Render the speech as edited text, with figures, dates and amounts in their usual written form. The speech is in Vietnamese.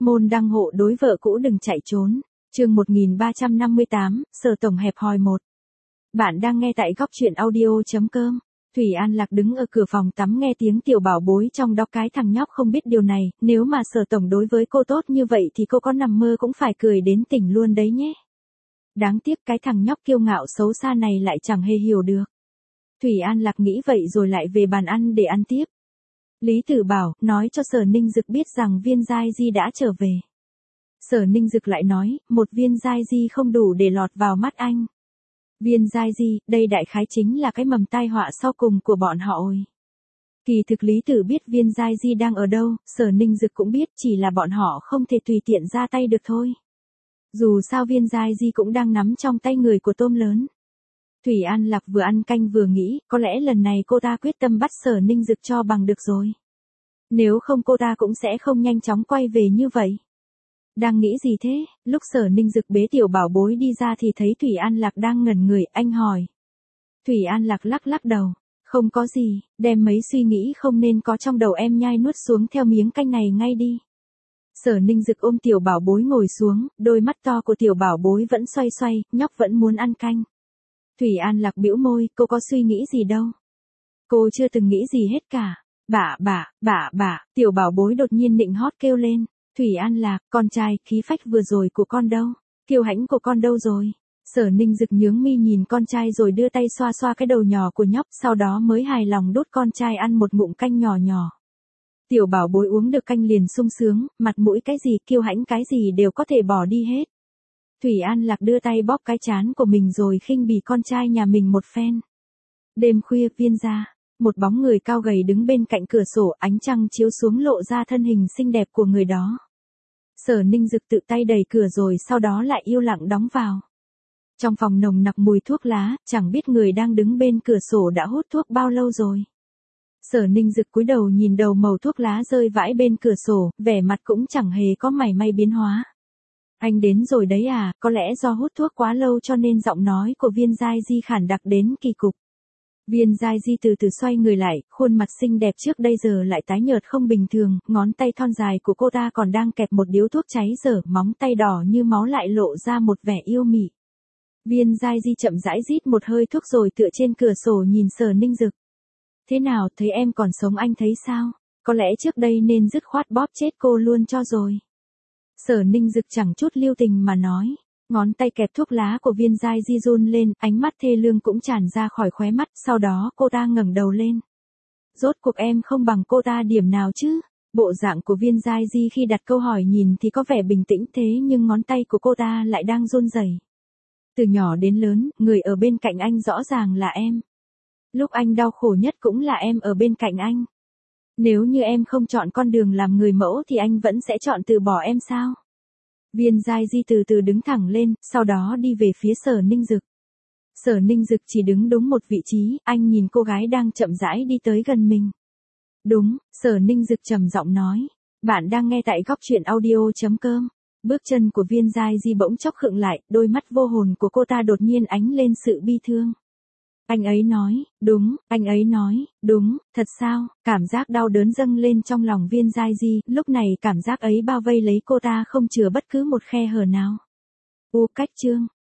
Môn đăng hộ đối vợ cũ đừng chạy trốn. Chương 1358, Sở tổng hẹp hòi 1. Bạn đang nghe tại góc truyện audio.com. Thủy An Lạc đứng ở cửa phòng tắm nghe tiếng tiểu bảo bối trong đó, cái thằng nhóc không biết điều này, nếu mà Sở tổng đối với cô tốt như vậy thì cô có nằm mơ cũng phải cười đến tỉnh luôn đấy nhé. Đáng tiếc cái thằng nhóc kiêu ngạo xấu xa này lại chẳng hề hiểu được. Thủy An Lạc nghĩ vậy rồi lại về bàn ăn để ăn tiếp. Lý Tử Bảo nói cho Sở Ninh Dực biết rằng viên giai di đã trở về. Sở Ninh Dực lại nói, một viên giai di không đủ để lọt vào mắt anh. Viên giai di, đây đại khái chính là cái mầm tai họa sau cùng của bọn họ ôi. Kỳ thực Lý Tử biết viên giai di đang ở đâu, Sở Ninh Dực cũng biết, chỉ là bọn họ không thể tùy tiện ra tay được thôi. Dù sao viên giai di cũng đang nắm trong tay người của tôm lớn. Thủy An Lạc vừa ăn canh vừa nghĩ, có lẽ lần này cô ta quyết tâm bắt Sở Ninh Dực cho bằng được rồi. Nếu không cô ta cũng sẽ không nhanh chóng quay về như vậy. Đang nghĩ gì thế? Lúc Sở Ninh Dực bế tiểu bảo bối đi ra thì thấy Thủy An Lạc đang ngẩn người, anh hỏi. Thủy An Lạc lắc lắc đầu. Không có gì, đem mấy suy nghĩ không nên có trong đầu em nhai nuốt xuống theo miếng canh này ngay đi. Sở Ninh Dực ôm tiểu bảo bối ngồi xuống, đôi mắt to của tiểu bảo bối vẫn xoay xoay, nhóc vẫn muốn ăn canh. Thủy An Lạc bĩu môi, cô có suy nghĩ gì đâu. Cô chưa từng nghĩ gì hết cả. Bả, tiểu bảo bối đột nhiên nịnh hót kêu lên. Thủy An Lạc, con trai, khí phách vừa rồi của con đâu? Kiêu hãnh của con đâu rồi? Sở Ninh Dực nhướng mi nhìn con trai rồi đưa tay xoa xoa cái đầu nhỏ của nhóc, sau đó mới hài lòng đút con trai ăn một ngụm canh nhỏ nhỏ. Tiểu bảo bối uống được canh liền sung sướng, mặt mũi cái gì, kiêu hãnh cái gì đều có thể bỏ đi hết. Thủy An Lạc đưa tay bóp cái trán của mình rồi khinh bỉ con trai nhà mình một phen. Đêm khuya, viên gia, một bóng người cao gầy đứng bên cạnh cửa sổ, ánh trăng chiếu xuống lộ ra thân hình xinh đẹp của người đó. Sở Ninh Dực tự tay đẩy cửa rồi sau đó lại yên lặng đóng vào. Trong phòng nồng nặc mùi thuốc lá, chẳng biết người đang đứng bên cửa sổ đã hút thuốc bao lâu rồi. Sở Ninh Dực cúi đầu nhìn đầu màu thuốc lá rơi vãi bên cửa sổ, vẻ mặt cũng chẳng hề có mảy may biến hóa. Anh đến rồi đấy à, có lẽ do hút thuốc quá lâu cho nên giọng nói của viên giai di khản đặc đến kỳ cục. Viên giai di từ từ xoay người lại, khuôn mặt xinh đẹp trước đây giờ lại tái nhợt không bình thường, ngón tay thon dài của cô ta còn đang kẹp một điếu thuốc cháy dở, móng tay đỏ như máu lại lộ ra một vẻ yêu mị. Viên giai di chậm rãi rít một hơi thuốc rồi tựa trên cửa sổ nhìn Sở Ninh Dực. Thế nào, thấy em còn sống anh thấy sao? Có lẽ trước đây nên dứt khoát bóp chết cô luôn cho rồi. Sở Ninh Dực chẳng chút lưu tình mà nói. Ngón tay kẹp thuốc lá của viên giai di run lên, ánh mắt thê lương cũng tràn ra khỏi khóe mắt, sau đó cô ta ngẩng đầu lên. Rốt cuộc em không bằng cô ta điểm nào chứ? Bộ dạng của viên giai di khi đặt câu hỏi nhìn thì có vẻ bình tĩnh thế nhưng ngón tay của cô ta lại đang run rẩy. Từ nhỏ đến lớn, người ở bên cạnh anh rõ ràng là em. Lúc anh đau khổ nhất cũng là em ở bên cạnh anh. Nếu như em không chọn con đường làm người mẫu thì anh vẫn sẽ chọn từ bỏ em sao? Viên giai di từ từ đứng thẳng lên, sau đó đi về phía Sở Ninh Dực. Sở Ninh Dực chỉ đứng đúng một vị trí, anh nhìn cô gái đang chậm rãi đi tới gần mình. Đúng, Sở Ninh Dực trầm giọng nói. Bạn đang nghe tại góc truyện audio.com. Bước chân của viên giai di bỗng chốc khựng lại, đôi mắt vô hồn của cô ta đột nhiên ánh lên sự bi thương. Anh ấy nói, đúng, anh ấy nói, đúng, thật sao? Cảm giác đau đớn dâng lên trong lòng viên giai di, lúc này cảm giác ấy bao vây lấy cô ta không chừa bất cứ một khe hở nào. Cách chương